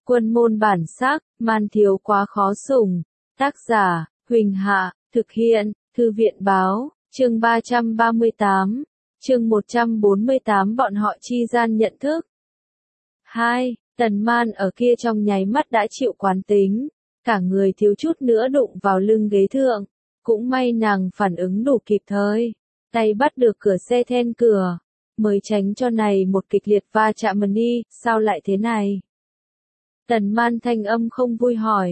Quân môn bản sắc, man thiếu quá khó sủng. Tác giả, Huỳnh Hạ, thực hiện, Thư viện báo, chương 338, chương 148 bọn họ chi gian nhận thức. 2. Tần Man ở kia trong nháy mắt đã chịu quán tính, cả người thiếu chút nữa đụng vào lưng ghế thượng, cũng may nàng phản ứng đủ kịp thời, tay bắt được cửa xe then cửa, mới tránh cho này một kịch liệt va chạm mà đi, sao lại thế này? Tần Man thanh âm không vui hỏi,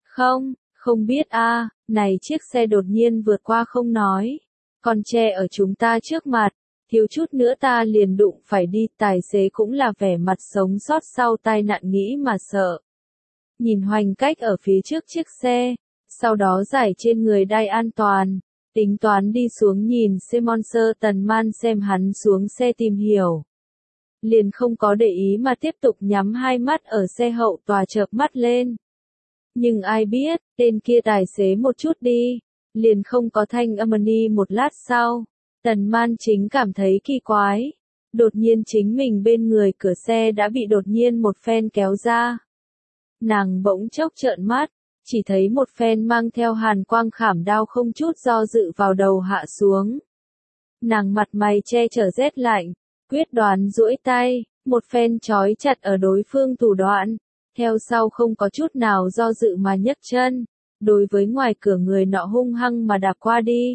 không biết a, này chiếc xe đột nhiên vượt qua không nói, còn che ở chúng ta trước mặt, thiếu chút nữa ta liền đụng phải đi, tài xế cũng là vẻ mặt sống sót sau tai nạn nghĩ mà sợ. Nhìn Hoành Cách ở phía trước chiếc xe, sau đó giải trên người đai an toàn, tính toán đi xuống nhìn Simonser. Tần Man xem hắn xuống xe tìm hiểu, liền không có để ý mà tiếp tục nhắm hai mắt ở xe hậu tòa chợp mắt lên. Nhưng ai biết, tên kia tài xế một chút đi, liền không có thanh âm đi. Một lát sau, Tần Man chính cảm thấy kỳ quái, đột nhiên chính mình bên người cửa xe đã bị đột nhiên một phen kéo ra. Nàng bỗng chốc trợn mắt, chỉ thấy một phen mang theo hàn quang khảm đao không chút do dự vào đầu hạ xuống. Nàng mặt mày che chở rét lạnh, quyết đoán duỗi tay, một phen trói chặt ở đối phương thủ đoạn, theo sau không có chút nào do dự mà nhấc chân, đối với ngoài cửa người nọ hung hăng mà đạp qua đi.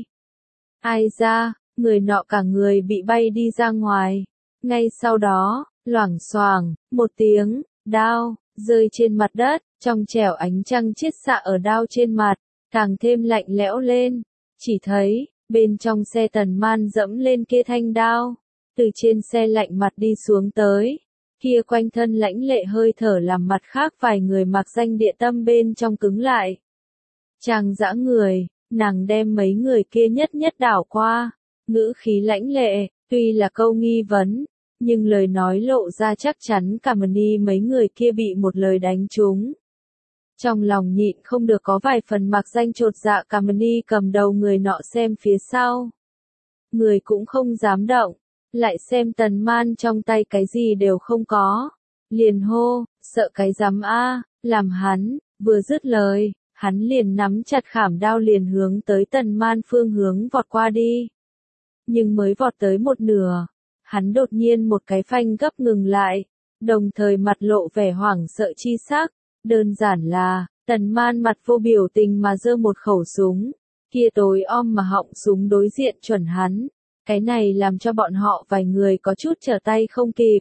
Ai ra, người nọ cả người bị bay đi ra ngoài, ngay sau đó, loảng xoảng, một tiếng, đao rơi trên mặt đất, trong trẻo ánh trăng chiết xạ ở đao trên mặt, càng thêm lạnh lẽo lên. Chỉ thấy, bên trong xe Tần Man dẫm lên kia thanh đao, từ trên xe lạnh mặt đi xuống tới, kia quanh thân lãnh lệ hơi thở làm mặt khác vài người mặc danh địa tâm bên trong cứng lại. Chàng dã người, nàng đem mấy người kia nhất nhất đảo qua, ngữ khí lãnh lệ, tuy là câu nghi vấn, nhưng lời nói lộ ra chắc chắn cả Mani mấy người kia bị một lời đánh trúng. Trong lòng nhịn không được có vài phần mặc danh chột dạ. Cả Mani cầm đầu người nọ xem phía sau, người cũng không dám động, lại xem Tần Man trong tay cái gì đều không có, liền hô, sợ cái rắm a, làm hắn, vừa dứt lời, hắn liền nắm chặt khảm đao liền hướng tới Tần Man phương hướng vọt qua đi. Nhưng mới vọt tới một nửa, hắn đột nhiên một cái phanh gấp ngừng lại, đồng thời mặt lộ vẻ hoảng sợ chi sắc, đơn giản là, Tần Man mặt vô biểu tình mà giơ một khẩu súng, kia tối om mà họng súng đối diện chuẩn hắn, cái này làm cho bọn họ vài người có chút trở tay không kịp.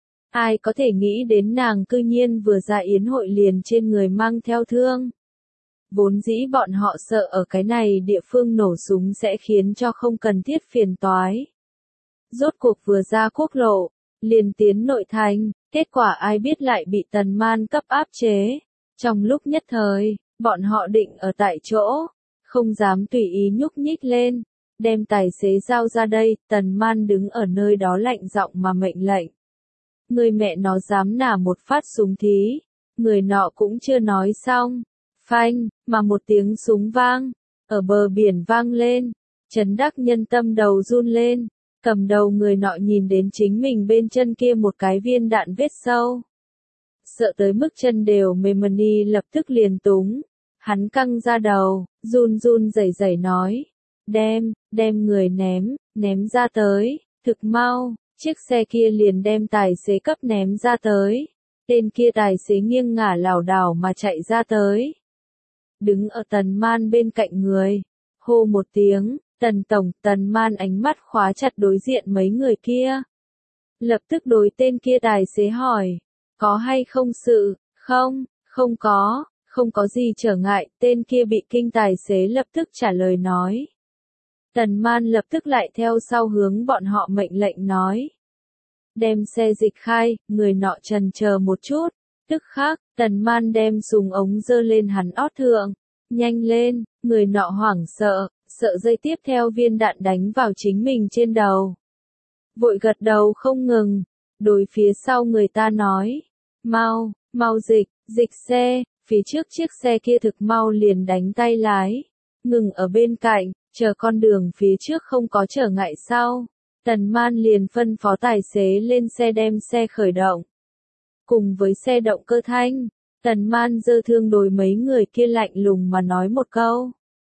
Ai có thể nghĩ đến nàng cư nhiên vừa ra yến hội liền trên người mang theo thương. Vốn dĩ bọn họ sợ ở cái này địa phương nổ súng sẽ khiến cho không cần thiết phiền toái. Rốt cuộc vừa ra quốc lộ, liền tiến nội thành, kết quả ai biết lại bị Tần Man cấp áp chế. Trong lúc nhất thời, bọn họ định ở tại chỗ, không dám tùy ý nhúc nhích lên, đem tài xế giao ra đây. Tần Man đứng ở nơi đó lạnh giọng mà mệnh lệnh. Người mẹ nó dám nả một phát súng thí, người nọ cũng chưa nói xong. Phanh, mà một tiếng súng vang, ở bờ biển vang lên, chấn đắc nhân tâm đầu run lên, cầm đầu người nọ nhìn đến chính mình bên chân kia một cái viên đạn vết sâu. Sợ tới mức chân đều mềm đi, lập tức liền túng, hắn căng ra đầu, run run rẩy rẩy nói, đem người ném ra tới, thực mau, chiếc xe kia liền đem tài xế cấp ném ra tới, tên kia tài xế nghiêng ngả lảo đảo mà chạy ra tới. Đứng ở Tần Man bên cạnh người, hô một tiếng, Tần Tổng. Tần Man ánh mắt khóa chặt đối diện mấy người kia. Lập tức đối tên kia tài xế hỏi, có hay không sự? Không có gì trở ngại. Tên kia bị kinh tài xế lập tức trả lời nói. Tần Man lập tức lại theo sau hướng bọn họ mệnh lệnh nói, đem xe dịch khai. Người nọ chần chờ một chút, tức khắc, Tần Man đem súng ống giơ lên hắn ót thượng, nhanh lên. Người nọ hoảng sợ giây tiếp theo viên đạn đánh vào chính mình trên đầu. Vội gật đầu không ngừng, đối phía sau người ta nói, mau dịch xe. Phía trước chiếc xe kia thực mau liền đánh tay lái, ngừng ở bên cạnh, chờ con đường phía trước không có trở ngại sau. Tần Man liền phân phó tài xế lên xe đem xe khởi động. Cùng với xe động cơ thanh, Tần Man giơ thương đối mấy người kia lạnh lùng mà nói một câu.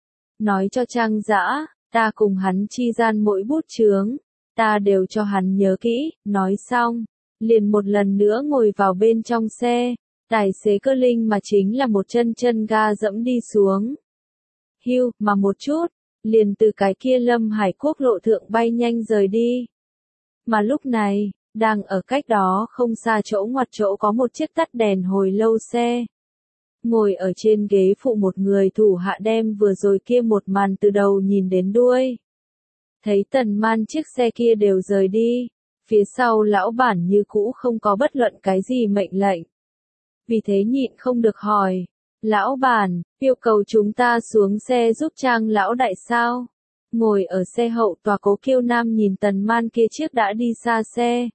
Nói cho Trang Dã, ta cùng hắn chi gian mỗi bút chướng, ta đều cho hắn nhớ kỹ, nói xong, liền một lần nữa ngồi vào bên trong xe, tài xế Cơ Linh mà chính là một chân chân ga dẫm đi xuống. Hưu, mà một chút, liền từ cái kia Lâm Hải quốc lộ thượng bay nhanh rời đi. Mà lúc này, đang ở cách đó không xa chỗ ngoặt chỗ có một chiếc tắt đèn hồi lâu xe. Ngồi ở trên ghế phụ một người thủ hạ đem vừa rồi kia một màn từ đầu nhìn đến đuôi. Thấy Tần Man chiếc xe kia đều rời đi, phía sau lão bản như cũ không có bất luận cái gì mệnh lệnh. Vì thế nhịn không được hỏi, lão bản, yêu cầu chúng ta xuống xe giúp Trang lão đại sao? Ngồi ở xe hậu tòa Cố Kiêu Nam nhìn Tần Man kia chiếc đã đi xa xe.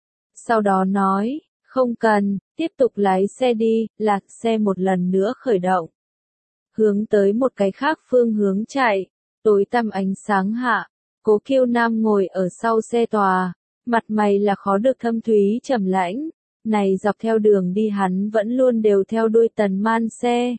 Sau đó nói, không cần, tiếp tục lái xe đi, lạc xe một lần nữa khởi động. Hướng tới một cái khác phương hướng chạy, tối tăm ánh sáng hạ, Cố Kiêu Nam ngồi ở sau xe tòa, mặt mày là khó được thâm thúy trầm lãnh, này dọc theo đường đi hắn vẫn luôn đều theo đuôi Tần Man xe.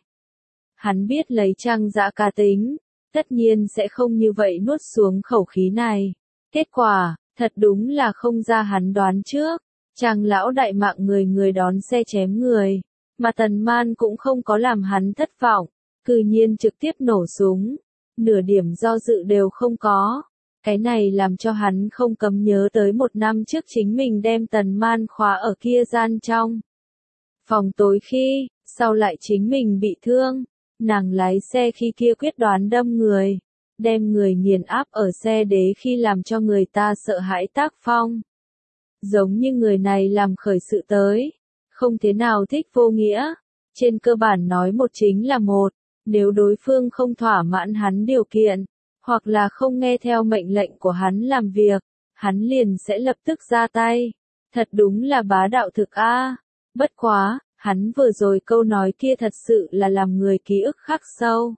Hắn biết lấy Trang Dã cá tính, tất nhiên sẽ không như vậy nuốt xuống khẩu khí này. Kết quả, thật đúng là không ra hắn đoán trước. Trang lão đại mạng người người đón xe chém người, mà Tần Man cũng không có làm hắn thất vọng, cư nhiên trực tiếp nổ súng, nửa điểm do dự đều không có. Cái này làm cho hắn không cấm nhớ tới một năm trước chính mình đem Tần Man khóa ở kia gian trong phòng tối khi, sau lại chính mình bị thương, nàng lái xe khi kia quyết đoán đâm người, đem người nghiền áp ở xe đế khi làm cho người ta sợ hãi tác phong. Giống như người này làm khởi sự tới, không thế nào thích vô nghĩa, trên cơ bản nói một chính là một, nếu đối phương không thỏa mãn hắn điều kiện, hoặc là không nghe theo mệnh lệnh của hắn làm việc, hắn liền sẽ lập tức ra tay. Thật đúng là bá đạo thực a. Bất quá, hắn vừa rồi câu nói kia thật sự là làm người ký ức khắc sâu.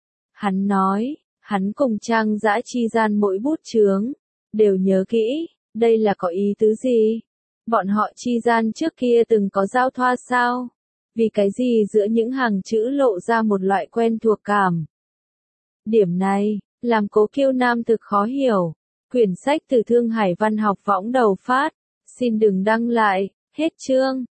Hắn nói, hắn cùng Trang Dã chi gian mỗi bút chướng, đều nhớ kỹ, đây là có ý tứ gì? Bọn họ chi gian trước kia từng có giao thoa sao? Vì cái gì giữa những hàng chữ lộ ra một loại quen thuộc cảm? Điểm này, làm Cố Kiêu Nam thực khó hiểu. Quyển sách từ Thương Hải Văn học võng đầu phát, xin đừng đăng lại, hết chương.